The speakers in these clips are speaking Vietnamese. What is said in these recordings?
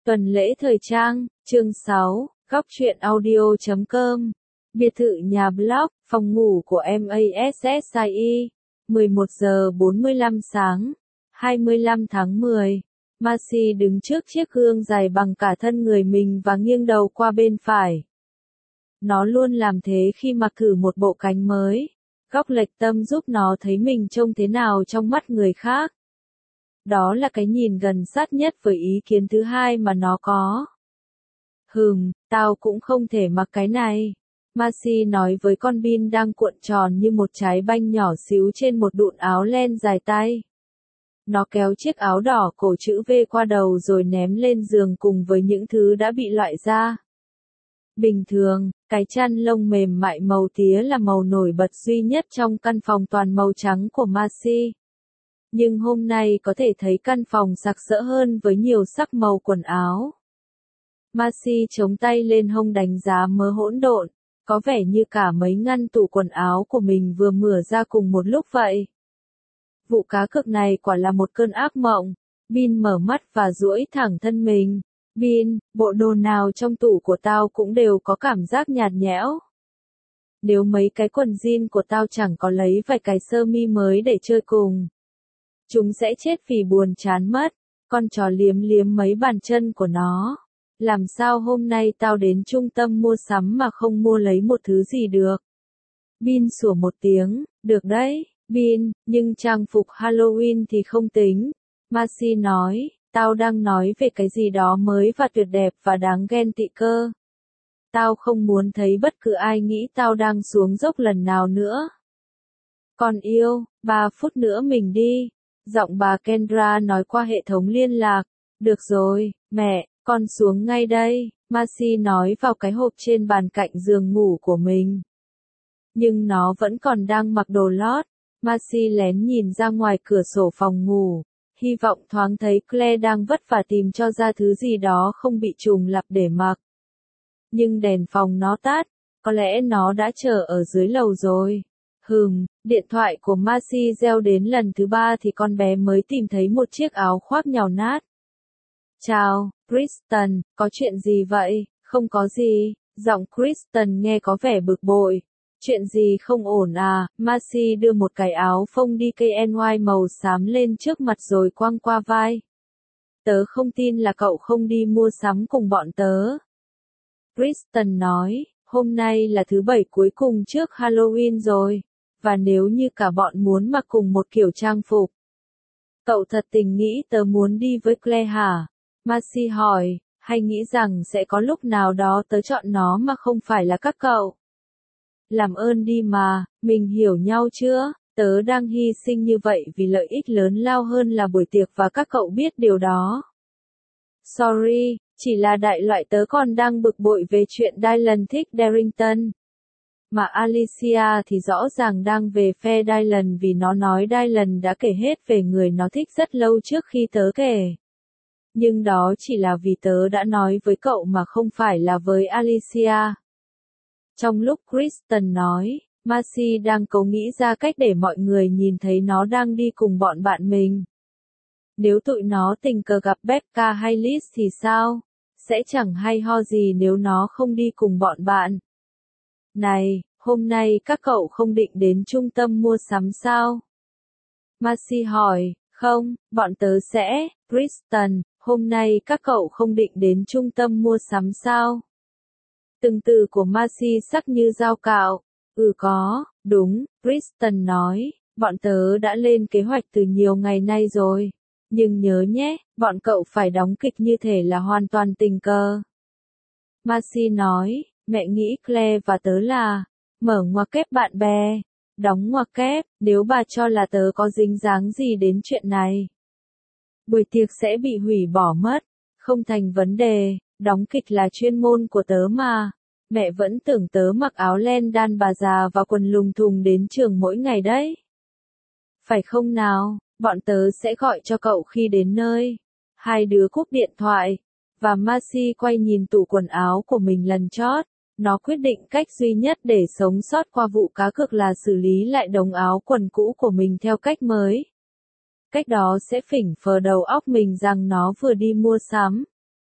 Tuần lễ thời trang, chương 6, góc truyện audio.com. Biệt thự nhà blog, phòng ngủ của MASSIE. 11 giờ 45 sáng, 25 tháng 10. Marcy đứng trước chiếc gương dài bằng cả thân người mình và nghiêng đầu qua bên phải. Nó luôn làm thế khi mặc thử một bộ cánh mới. Góc lệch tâm giúp nó thấy mình trông thế nào trong mắt người khác. Đó là cái nhìn gần sát nhất với ý kiến thứ hai mà nó có. Tao cũng không thể mặc cái này. Marcy nói với con Bean đang cuộn tròn như một trái banh nhỏ xíu trên một đụn áo len dài tay. Nó kéo chiếc áo đỏ cổ chữ V qua đầu rồi ném lên giường cùng với những thứ đã bị loại ra. Bình thường, cái chăn lông mềm mại màu tía là màu nổi bật duy nhất trong căn phòng toàn màu trắng của Marcy. Nhưng hôm nay có thể thấy căn phòng sặc sỡ hơn với nhiều sắc màu quần áo. Marcy chống tay lên hông đánh giá mớ hỗn độn, có vẻ như cả mấy ngăn tủ quần áo của mình vừa mở ra cùng một lúc vậy. Vụ cá cược này quả là một cơn ác mộng. Bean mở mắt và duỗi thẳng thân mình. Bean, bộ đồ nào trong tủ của tao cũng đều có cảm giác nhạt nhẽo. Nếu mấy cái quần jean của tao chẳng có lấy vài cái sơ mi mới để chơi cùng, chúng sẽ chết vì buồn chán mất. Con chó liếm liếm mấy bàn chân của nó. Làm sao hôm nay tao đến trung tâm mua sắm mà không mua lấy một thứ gì được? Bean sủa một tiếng, được đấy, Bean, nhưng trang phục Halloween thì không tính. Marcy nói, tao đang nói về cái gì đó mới và tuyệt đẹp và đáng ghen tị cơ. Tao không muốn thấy bất cứ ai nghĩ tao đang xuống dốc lần nào nữa. Con yêu, 3 phút nữa mình đi. Giọng bà Kendra nói qua hệ thống liên lạc. Được rồi, mẹ, con xuống ngay đây, Marcy nói vào cái hộp trên bàn cạnh giường ngủ của mình. Nhưng nó vẫn còn đang mặc đồ lót. Marcy lén nhìn ra ngoài cửa sổ phòng ngủ, hy vọng thoáng thấy Claire đang vất vả tìm cho ra thứ gì đó không bị trùng lặp để mặc. Nhưng đèn phòng nó tắt, có lẽ nó đã chờ ở dưới lầu rồi. Điện thoại của Marcy reo đến lần thứ 3 thì con bé mới tìm thấy một chiếc áo khoác nhàu nát. Chào, Kristen, có chuyện gì vậy? Không có gì, giọng Kristen nghe có vẻ bực bội. Chuyện gì không ổn à? Marcy đưa một cái áo phông DKNY màu xám lên trước mặt rồi quăng qua vai. Tớ không tin là cậu không đi mua sắm cùng bọn tớ. Kristen nói, hôm nay là thứ 7 cuối cùng trước Halloween rồi, và nếu như cả bọn muốn mặc cùng một kiểu trang phục. Cậu thật tình nghĩ tớ muốn đi với Claire hả? Marcy hỏi, hay nghĩ rằng sẽ có lúc nào đó tớ chọn nó mà không phải là các cậu? Làm ơn đi mà, mình hiểu nhau chưa? Tớ đang hy sinh như vậy vì lợi ích lớn lao hơn là buổi tiệc và các cậu biết điều đó. Sorry, chỉ là đại loại tớ còn đang bực bội về chuyện Dylan thích Darrington. Mà Alicia thì rõ ràng đang về phe Dylan vì nó nói Dylan đã kể hết về người nó thích rất lâu trước khi tớ kể. Nhưng đó chỉ là vì tớ đã nói với cậu mà không phải là với Alicia. Trong lúc Kristen nói, Marcy đang cố nghĩ ra cách để mọi người nhìn thấy nó đang đi cùng bọn bạn mình. Nếu tụi nó tình cờ gặp Becca hay Liz thì sao? Sẽ chẳng hay ho gì nếu nó không đi cùng bọn bạn. Này, hôm nay các cậu không định đến trung tâm mua sắm sao? Marcy hỏi, không, bọn tớ sẽ, Kristen, hôm nay các cậu không định đến trung tâm mua sắm sao? Từng từ của Marcy sắc như dao cạo. Có, đúng, Kristen nói, bọn tớ đã lên kế hoạch từ nhiều ngày nay rồi. Nhưng nhớ nhé, bọn cậu phải đóng kịch như thể là hoàn toàn tình cờ. Marcy nói, mẹ nghĩ Claire và tớ là, mở ngoặc kép bạn bè, đóng ngoặc kép, nếu bà cho là tớ có dính dáng gì đến chuyện này. Buổi tiệc sẽ bị hủy bỏ mất, không thành vấn đề, đóng kịch là chuyên môn của tớ mà. Mẹ vẫn tưởng tớ mặc áo len đan bà già và quần lùng thùng đến trường mỗi ngày đấy. Phải không nào, bọn tớ sẽ gọi cho cậu khi đến nơi. Hai đứa cúp điện thoại, và Marcy quay nhìn tủ quần áo của mình lần chót. Nó quyết định cách duy nhất để sống sót qua vụ cá cược là xử lý lại đống áo quần cũ của mình theo cách mới. Cách đó sẽ phỉnh phờ đầu óc mình rằng nó vừa đi mua sắm.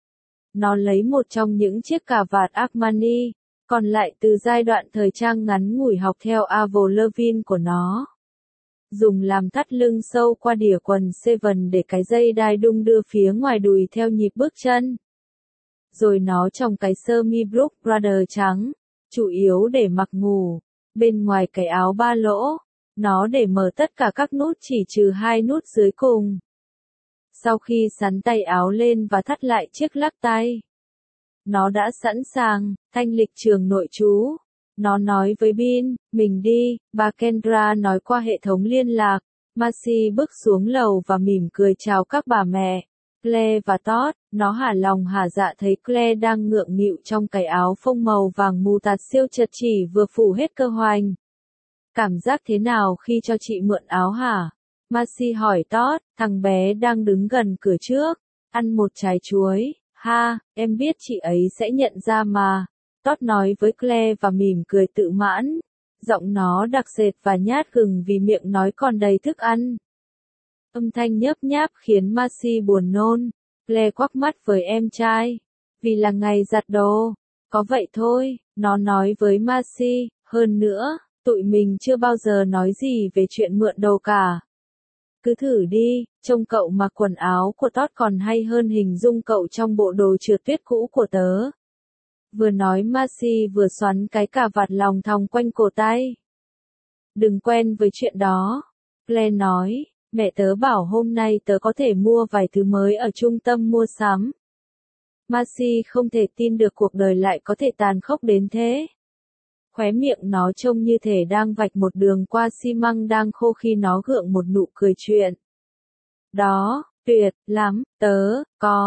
Nó lấy một trong những chiếc cà vạt Armani, còn lại từ giai đoạn thời trang ngắn ngủi học theo Avril Lavigne của nó. Dùng làm thắt lưng sâu qua đỉa quần Seven để cái dây đai đung đưa phía ngoài đùi theo nhịp bước chân. Rồi nó trồng cái sơ mi Brooks Brothers trắng, chủ yếu để mặc ngủ. Bên ngoài cái áo ba lỗ, nó để mở tất cả các nút chỉ trừ 2 nút dưới cùng. Sau khi sắn tay áo lên và thắt lại chiếc lắc tay, nó đã sẵn sàng, thanh lịch trường nội trú. Nó nói với Bin, mình đi, bà Kendra nói qua hệ thống liên lạc. Marcy bước xuống lầu và mỉm cười chào các bà mẹ, Claire và Todd. Nó hả lòng hả dạ thấy Claire đang ngượng nghịu trong cái áo phông màu vàng mù tạt siêu chật chỉ vừa phủ hết cơ hoành. Cảm giác thế nào khi cho chị mượn áo hả? Marcy hỏi Todd, thằng bé đang đứng gần cửa trước, ăn một trái chuối. Ha, em biết chị ấy sẽ nhận ra mà. Todd nói với Claire và mỉm cười tự mãn. Giọng nó đặc sệt và nhát gừng vì miệng nói còn đầy thức ăn. Âm thanh nhớp nháp khiến Marcy buồn nôn. Claire quắc mắt với em trai. Vì là ngày giặt đồ. Có vậy thôi, nó nói với Marcy. Hơn nữa, tụi mình chưa bao giờ nói gì về chuyện mượn đồ cả. Cứ thử đi, trông cậu mặc quần áo của Todd còn hay hơn hình dung cậu trong bộ đồ trượt tuyết cũ của tớ. Vừa nói Marcy vừa xoắn cái cà vạt lòng thòng quanh cổ tay. Đừng quen với chuyện đó. Claire nói, mẹ tớ bảo hôm nay tớ có thể mua vài thứ mới ở trung tâm mua sắm. Marcy không thể tin được cuộc đời lại có thể tàn khốc đến thế. Khóe miệng nó trông như thể đang vạch một đường qua xi măng đang khô khi nó gượng một nụ cười chuyện. Đó, tuyệt lắm, tớ,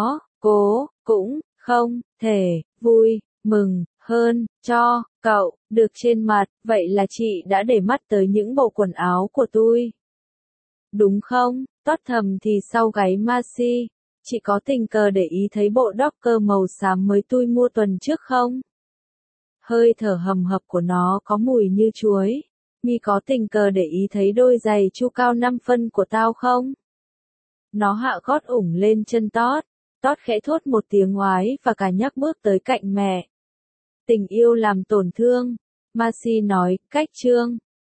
cũng, không, thể, vui, mừng, hơn, cho, cậu, được trên mặt, vậy là chị đã để mắt tới những bộ quần áo của tôi. Đúng không? Todd thầm thì sau gáy Marcy, chị có tình cờ để ý thấy bộ Docker màu xám mới tôi mua tuần trước không? Hơi thở hầm hập của nó có mùi như chuối. Mi có tình cờ để ý thấy đôi giày chu cao 5 phân của tao không? Nó hạ gót ủng lên chân Todd. Todd khẽ thốt một tiếng oái và cả nhắc bước tới cạnh mẹ. Tình yêu làm tổn thương. Marcy nói, cách chương.